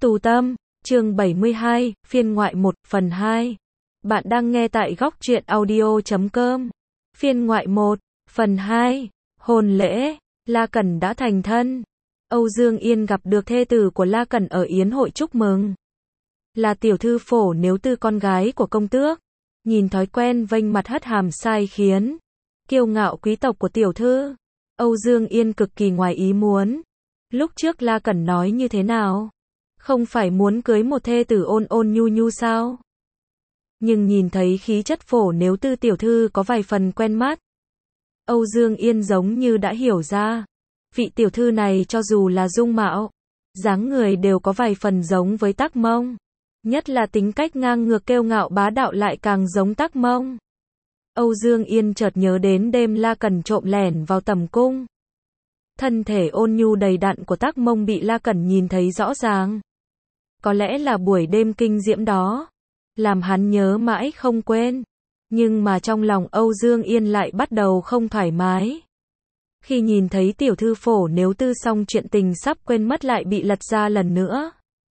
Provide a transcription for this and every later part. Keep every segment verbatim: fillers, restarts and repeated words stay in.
Tù Tâm, chương bảy mươi hai, phiên ngoại một, phần hai. Bạn đang nghe tại góc truyện audio chấm com. Phiên ngoại một, phần hai. Hôn lễ, La Cẩn đã thành thân. Âu Dương Yên gặp được thê tử của La Cẩn ở yến hội chúc mừng. Là tiểu thư Phổ Nếu Tư, con gái của công tước. Nhìn thói quen vênh mặt hất hàm sai khiến kiêu ngạo quý tộc của tiểu thư, Âu Dương Yên cực kỳ ngoài ý muốn. Lúc trước La Cẩn nói như thế nào? Không phải muốn cưới một thê tử ôn ôn nhu nhu sao? Nhưng nhìn thấy khí chất Phổ Nếu Tư tiểu thư có vài phần quen mắt. Âu Dương Yên giống như đã hiểu ra. Vị tiểu thư này cho dù là dung mạo, dáng người đều có vài phần giống với Tắc Mông. Nhất là tính cách ngang ngược kiêu ngạo bá đạo lại càng giống Tắc Mông. Âu Dương Yên chợt nhớ đến đêm La Cẩn trộm lẻn vào tầm cung. Thân thể ôn nhu đầy đặn của Tắc Mông bị La Cẩn nhìn thấy rõ ràng. Có lẽ là buổi đêm kinh diễm đó, làm hắn nhớ mãi không quên. Nhưng mà trong lòng Âu Dương Yên lại bắt đầu không thoải mái. Khi nhìn thấy tiểu thư Phổ Nếu Tư xong chuyện tình sắp quên mất lại bị lật ra lần nữa.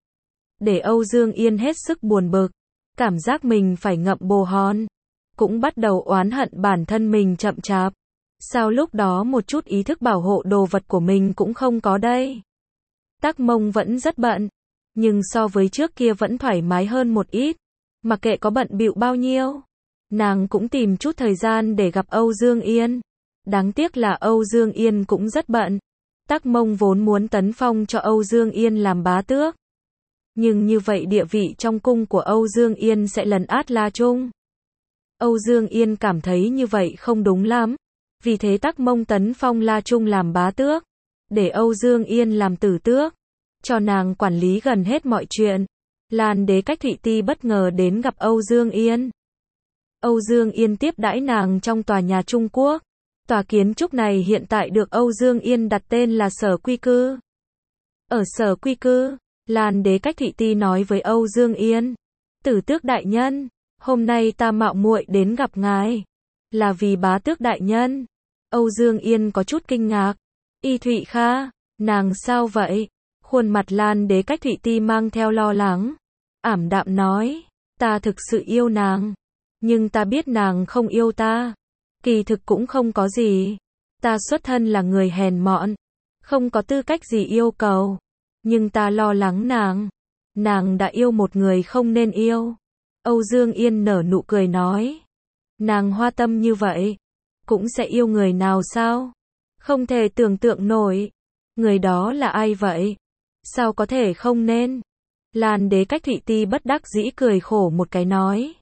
Để Âu Dương Yên hết sức buồn bực, cảm giác mình phải ngậm bồ hòn. Cũng bắt đầu oán hận bản thân mình chậm chạp. Sao lúc đó một chút ý thức bảo hộ đồ vật của mình cũng không có đây? Tắc Mông vẫn rất bận, nhưng so với trước kia vẫn thoải mái hơn một ít. Mặc kệ có bận bịu bao nhiêu, nàng cũng tìm chút thời gian để gặp Âu Dương Yên. Đáng tiếc là Âu Dương Yên cũng rất bận. Tắc Mông vốn muốn tấn phong cho Âu Dương Yên làm bá tước. Nhưng như vậy địa vị trong cung của Âu Dương Yên sẽ lấn át La Trung. Âu Dương Yên cảm thấy như vậy không đúng lắm. Vì thế Tắc Mông tấn phong La Trung làm bá tước, để Âu Dương Yên làm tử tước, cho nàng quản lý gần hết mọi chuyện. Lan đế cách Thụy Ti bất ngờ đến gặp Âu Dương Yên. Âu Dương Yên tiếp đãi nàng trong tòa nhà Trung Quốc. Tòa kiến trúc này hiện tại được Âu Dương Yên đặt tên là Sở Quy Cư. Ở Sở Quy Cư, Lan đế cách Thụy Ti nói với Âu Dương Yên: Tử tước đại nhân, hôm nay ta mạo muội đến gặp ngài, là vì bá tước đại nhân. Âu Dương Yên có chút kinh ngạc. Y Thụy Kha, nàng sao vậy? Khuôn mặt Lan đế cách Thụy Ti mang theo lo lắng, ảm đạm nói: Ta thực sự yêu nàng, nhưng ta biết nàng không yêu ta. Kỳ thực cũng không có gì. Ta xuất thân là người hèn mọn, không có tư cách gì yêu cầu. Nhưng ta lo lắng nàng. Nàng đã yêu một người không nên yêu. Âu Dương Yên nở nụ cười nói: Nàng hoa tâm như vậy, cũng sẽ yêu người nào sao? Không thể tưởng tượng nổi. Người đó là ai vậy? Sao có thể không nên? Lan đế cách Thụy Ti bất đắc dĩ cười khổ một cái nói: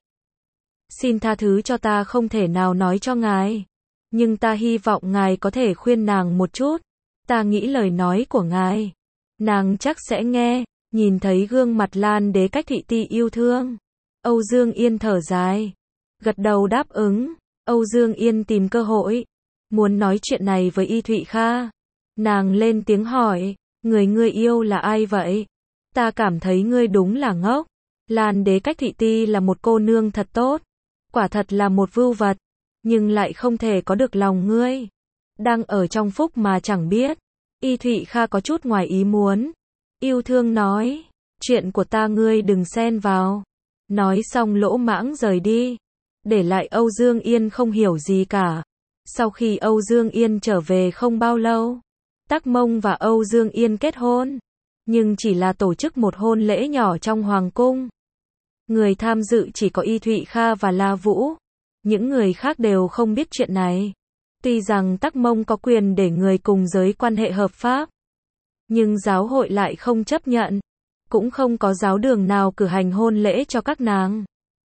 Xin tha thứ cho ta không thể nào nói cho ngài. Nhưng ta hy vọng ngài có thể khuyên nàng một chút. Ta nghĩ lời nói của ngài, nàng chắc sẽ nghe. Nhìn thấy gương mặt Lan đế cách Thụy Ti yêu thương, Âu Dương Yên thở dài, gật đầu đáp ứng. Âu Dương Yên tìm cơ hội, muốn nói chuyện này với Y Thụy Kha. Nàng lên tiếng hỏi: Người ngươi yêu là ai vậy? Ta cảm thấy ngươi đúng là ngốc. Lan đế cách Thụy Ti là một cô nương thật tốt, quả thật là một vưu vật, nhưng lại không thể có được lòng ngươi. Đang ở trong phúc mà chẳng biết. Y Thụy Kha có chút ngoài ý muốn, yêu thương nói: Chuyện của ta ngươi đừng xen vào. Nói xong lỗ mãng rời đi, để lại Âu Dương Yên không hiểu gì cả. Sau khi Âu Dương Yên trở về không bao lâu, Tắc Mông và Âu Dương Yên kết hôn, nhưng chỉ là tổ chức một hôn lễ nhỏ trong hoàng cung. Người tham dự chỉ có Y Thụy Kha và La Vũ. Những người khác đều không biết chuyện này. Tuy rằng Tắc Mông có quyền để người cùng giới quan hệ hợp pháp, nhưng giáo hội lại không chấp nhận. Cũng không có giáo đường nào cử hành hôn lễ cho các nàng.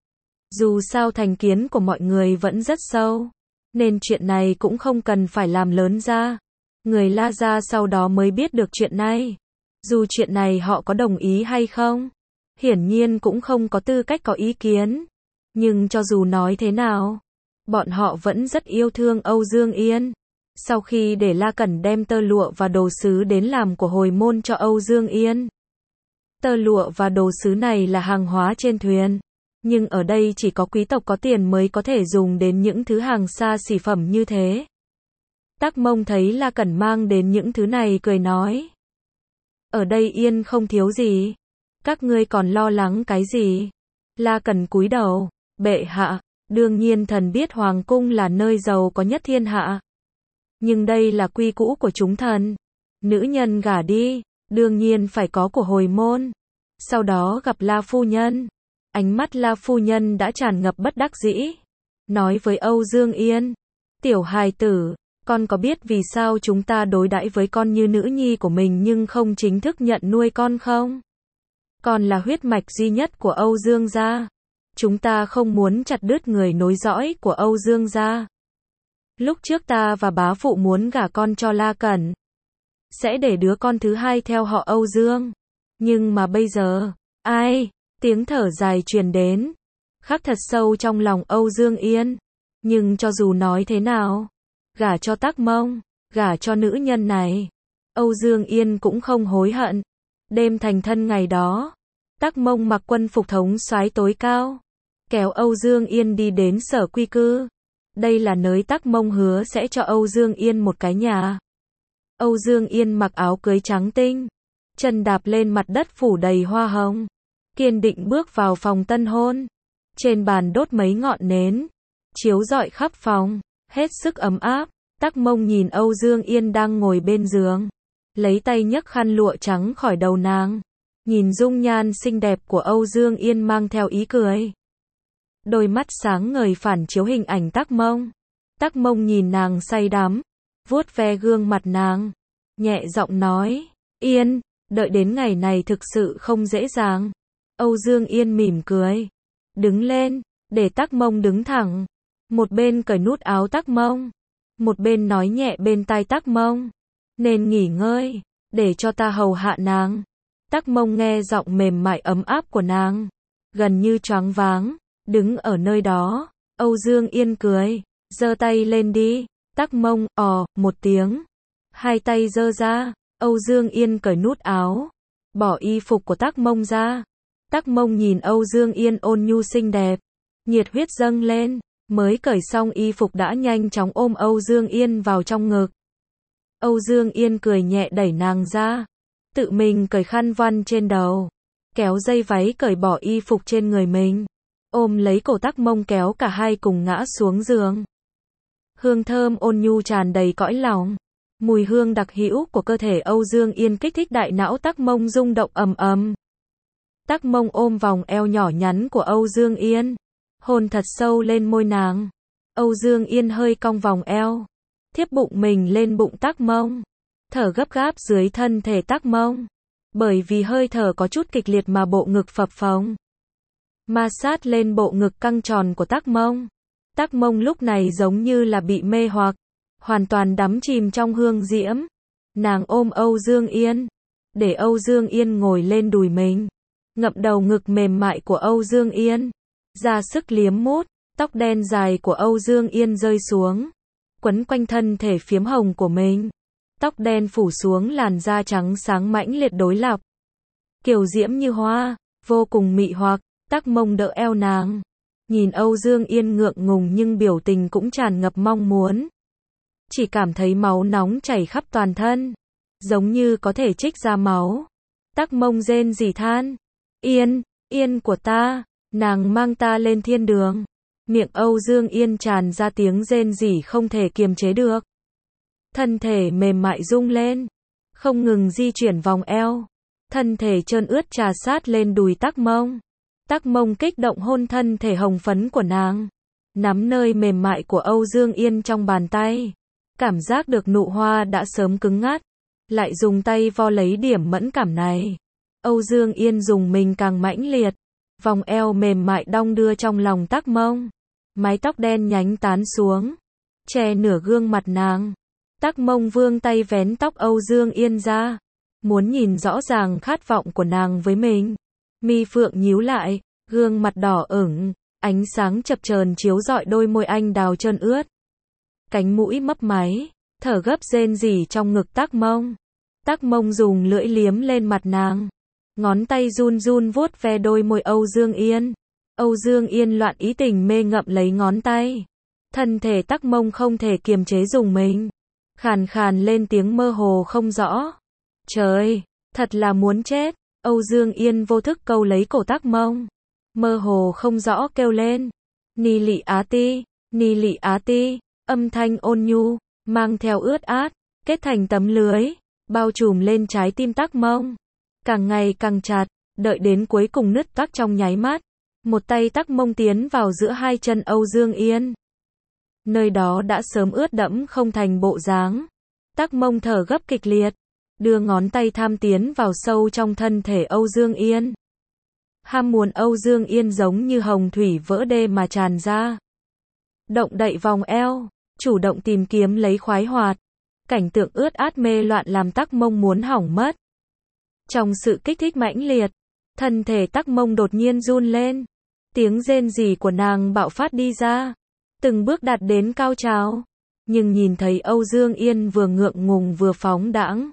Dù sao thành kiến của mọi người vẫn rất sâu, nên chuyện này cũng không cần phải làm lớn ra. Người La gia sau đó mới biết được chuyện này. Dù chuyện này họ có đồng ý hay không, hiển nhiên cũng không có tư cách có ý kiến. Nhưng cho dù nói thế nào, bọn họ vẫn rất yêu thương Âu Dương Yên. Sau khi để La Cẩn đem tơ lụa và đồ sứ đến làm của hồi môn cho Âu Dương Yên. Tơ lụa và đồ sứ này là hàng hóa trên thuyền, nhưng ở đây chỉ có quý tộc có tiền mới có thể dùng đến những thứ hàng xa xỉ phẩm như thế. Tắc Mông thấy La Cẩn mang đến những thứ này cười nói: Ở đây Yên không thiếu gì. Các ngươi còn lo lắng cái gì? La Cẩn cúi đầu, bệ hạ, đương nhiên thần biết hoàng cung là nơi giàu có nhất thiên hạ. Nhưng đây là quy cũ của chúng thần. Nữ nhân gả đi, đương nhiên phải có của hồi môn. Sau đó gặp La phu nhân. Ánh mắt La phu nhân đã tràn ngập bất đắc dĩ. Nói với Âu Dương Yên, tiểu hài tử, con có biết vì sao chúng ta đối đãi với con như nữ nhi của mình nhưng không chính thức nhận nuôi con không? Con là huyết mạch duy nhất của Âu Dương gia. Chúng ta không muốn chặt đứt người nối dõi của Âu Dương gia. Lúc trước ta và bá phụ muốn gả con cho La Cẩn, sẽ để đứa con thứ hai theo họ Âu Dương. Nhưng mà bây giờ, ai? Tiếng thở dài truyền đến, khắc thật sâu trong lòng Âu Dương Yên. Nhưng cho dù nói thế nào, gả cho Tắc Mông, gả cho nữ nhân này, Âu Dương Yên cũng không hối hận. Đêm thành thân ngày đó, Tắc Mông mặc quân phục thống soái tối cao, kéo Âu Dương Yên đi đến sở quy cư. Đây là nơi Tắc Mông hứa sẽ cho Âu Dương Yên một cái nhà. Âu Dương Yên mặc áo cưới trắng tinh, chân đạp lên mặt đất phủ đầy hoa hồng, kiên định bước vào phòng tân hôn. Trên bàn đốt mấy ngọn nến, chiếu rọi khắp phòng, hết sức ấm áp. Tắc Mông nhìn Âu Dương Yên đang ngồi bên giường, lấy tay nhấc khăn lụa trắng khỏi đầu nàng. Nhìn dung nhan xinh đẹp của Âu Dương Yên mang theo ý cười. Đôi mắt sáng ngời phản chiếu hình ảnh Tắc Mông. Tắc Mông nhìn nàng say đắm, vuốt ve gương mặt nàng, nhẹ giọng nói, Yên, đợi đến ngày này thực sự không dễ dàng. Âu Dương Yên mỉm cười, đứng lên, để Tắc Mông đứng thẳng. Một bên cởi nút áo Tắc Mông, một bên nói nhẹ bên tai Tắc Mông, nên nghỉ ngơi, để cho ta hầu hạ nàng. Tắc Mông nghe giọng mềm mại ấm áp của nàng, gần như choáng váng, đứng ở nơi đó. Âu Dương Yên cười, giơ tay lên đi. Tắc Mông, ò, một tiếng, hai tay giơ ra. Âu Dương Yên cởi nút áo, bỏ y phục của Tắc Mông ra. Tắc Mông nhìn Âu Dương Yên ôn nhu xinh đẹp, nhiệt huyết dâng lên, mới cởi xong y phục đã nhanh chóng ôm Âu Dương Yên vào trong ngực. Âu Dương Yên cười nhẹ đẩy nàng ra, tự mình cởi khăn voan trên đầu, kéo dây váy cởi bỏ y phục trên người mình, ôm lấy cổ Tắc Mông kéo cả hai cùng ngã xuống giường. Hương thơm ôn nhu tràn đầy cõi lòng, mùi hương đặc hữu của cơ thể Âu Dương Yên kích thích đại não Tắc Mông rung động ầm ầm. Tắc Mông ôm vòng eo nhỏ nhắn của Âu Dương Yên, hôn thật sâu lên môi nàng. Âu Dương Yên hơi cong vòng eo, thiếp bụng mình lên bụng Tắc Mông, thở gấp gáp dưới thân thể Tắc Mông. Bởi vì hơi thở có chút kịch liệt mà bộ ngực phập phồng, ma sát lên bộ ngực căng tròn của Tắc Mông. Tắc Mông lúc này giống như là bị mê hoặc, hoàn toàn đắm chìm trong hương diễm. Nàng ôm Âu Dương Yên, để Âu Dương Yên ngồi lên đùi mình, ngậm đầu ngực mềm mại của Âu Dương Yên, ra sức liếm mút. Tóc đen dài của Âu Dương Yên rơi xuống, quấn quanh thân thể phiếm hồng của mình. Tóc đen phủ xuống làn da trắng sáng mãnh liệt đối lập, kiều diễm như hoa, vô cùng mị hoặc. Tắc Mông đỡ eo nàng, nhìn Âu Dương Yên ngượng ngùng nhưng biểu tình cũng tràn ngập mong muốn. Chỉ cảm thấy máu nóng chảy khắp toàn thân, giống như có thể trích ra máu. Tắc Mông rên rỉ than, Yên, Yên của ta, nàng mang ta lên thiên đường. Miệng Âu Dương Yên tràn ra tiếng rên rỉ không thể kiềm chế được. Thân thể mềm mại rung lên, không ngừng di chuyển vòng eo, thân thể trơn ướt trà sát lên đùi Tắc Mông. Tắc Mông kích động hôn thân thể hồng phấn của nàng, nắm nơi mềm mại của Âu Dương Yên trong bàn tay, cảm giác được nụ hoa đã sớm cứng ngắt, lại dùng tay vo lấy điểm mẫn cảm này. Âu Dương Yên dùng mình càng mãnh liệt, vòng eo mềm mại đong đưa trong lòng Tắc Mông, mái tóc đen nhánh tán xuống, che nửa gương mặt nàng. Tắc Mông vươn tay vén tóc Âu Dương Yên ra, muốn nhìn rõ ràng khát vọng của nàng với mình. Mi phượng nhíu lại, gương mặt đỏ ửng, ánh sáng chập chờn chiếu rọi đôi môi anh đào trơn ướt. Cánh mũi mấp máy, thở gấp rên rỉ trong ngực Tắc Mông. Tắc Mông dùng lưỡi liếm lên mặt nàng, ngón tay run run vuốt ve đôi môi Âu Dương Yên. Âu Dương Yên loạn ý tình mê ngậm lấy ngón tay. Thân thể Tắc Mông không thể kiềm chế dùng mình, khàn khàn lên tiếng mơ hồ không rõ. Trời, thật là muốn chết. Âu Dương Yên vô thức câu lấy cổ Tắc Mông. Mơ hồ không rõ kêu lên. Ni lị á ti, ni lị á ti, âm thanh ôn nhu, mang theo ướt át, kết thành tấm lưới, bao trùm lên trái tim Tắc Mông. Càng ngày càng chặt, đợi đến cuối cùng nứt toác trong nháy mắt. Một tay Tắc Mông tiến vào giữa hai chân Âu Dương Yên. Nơi đó đã sớm ướt đẫm không thành bộ dáng. Tắc Mông thở gấp kịch liệt, đưa ngón tay tham tiến vào sâu trong thân thể Âu Dương Yên. Ham muốn Âu Dương Yên giống như hồng thủy vỡ đê mà tràn ra. Động đậy vòng eo, chủ động tìm kiếm lấy khoái hoạt. Cảnh tượng ướt át mê loạn làm Tắc Mông muốn hỏng mất. Trong sự kích thích mãnh liệt, thân thể Tắc Mông đột nhiên run lên. Tiếng rên rỉ của nàng bạo phát đi ra, từng bước đạt đến cao trào. Nhưng nhìn thấy Âu Dương Yên vừa ngượng ngùng vừa phóng đãng,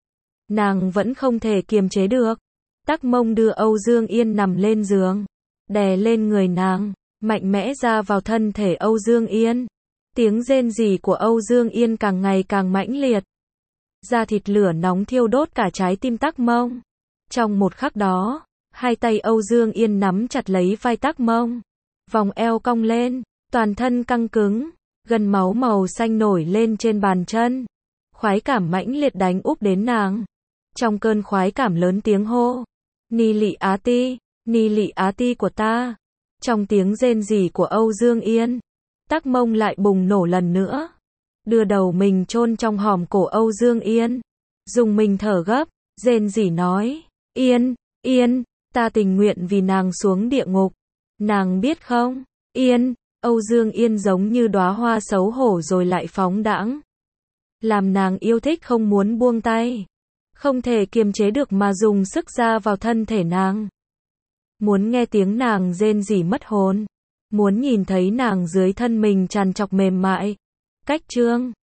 nàng vẫn không thể kiềm chế được. Tắc Mông đưa Âu Dương Yên nằm lên giường, đè lên người nàng, mạnh mẽ ra vào thân thể Âu Dương Yên. Tiếng rên rỉ của Âu Dương Yên càng ngày càng mãnh liệt. Da thịt lửa nóng thiêu đốt cả trái tim Tắc Mông. Trong một khắc đó, hai tay Âu Dương Yên nắm chặt lấy vai Tắc Mông. Vòng eo cong lên, toàn thân căng cứng, gân máu màu xanh nổi lên trên bàn chân. Khoái cảm mãnh liệt đánh úp đến nàng. Trong cơn khoái cảm lớn tiếng hô. Ni lị á ti, ni lị á ti của ta. Trong tiếng rên rỉ của Âu Dương Yên, Tắc Mông lại bùng nổ lần nữa. Đưa đầu mình chôn trong hòm cổ Âu Dương Yên. Dùng mình thở gấp, rên rỉ nói. Yên, Yên, ta tình nguyện vì nàng xuống địa ngục. Nàng biết không? Yên, Âu Dương Yên giống như đóa hoa xấu hổ rồi lại phóng đãng. Làm nàng yêu thích không muốn buông tay. Không thể kiềm chế được mà dùng sức ra vào thân thể nàng. Muốn nghe tiếng nàng rên rỉ mất hồn. Muốn nhìn thấy nàng dưới thân mình tràn trọc mềm mại. Cách chương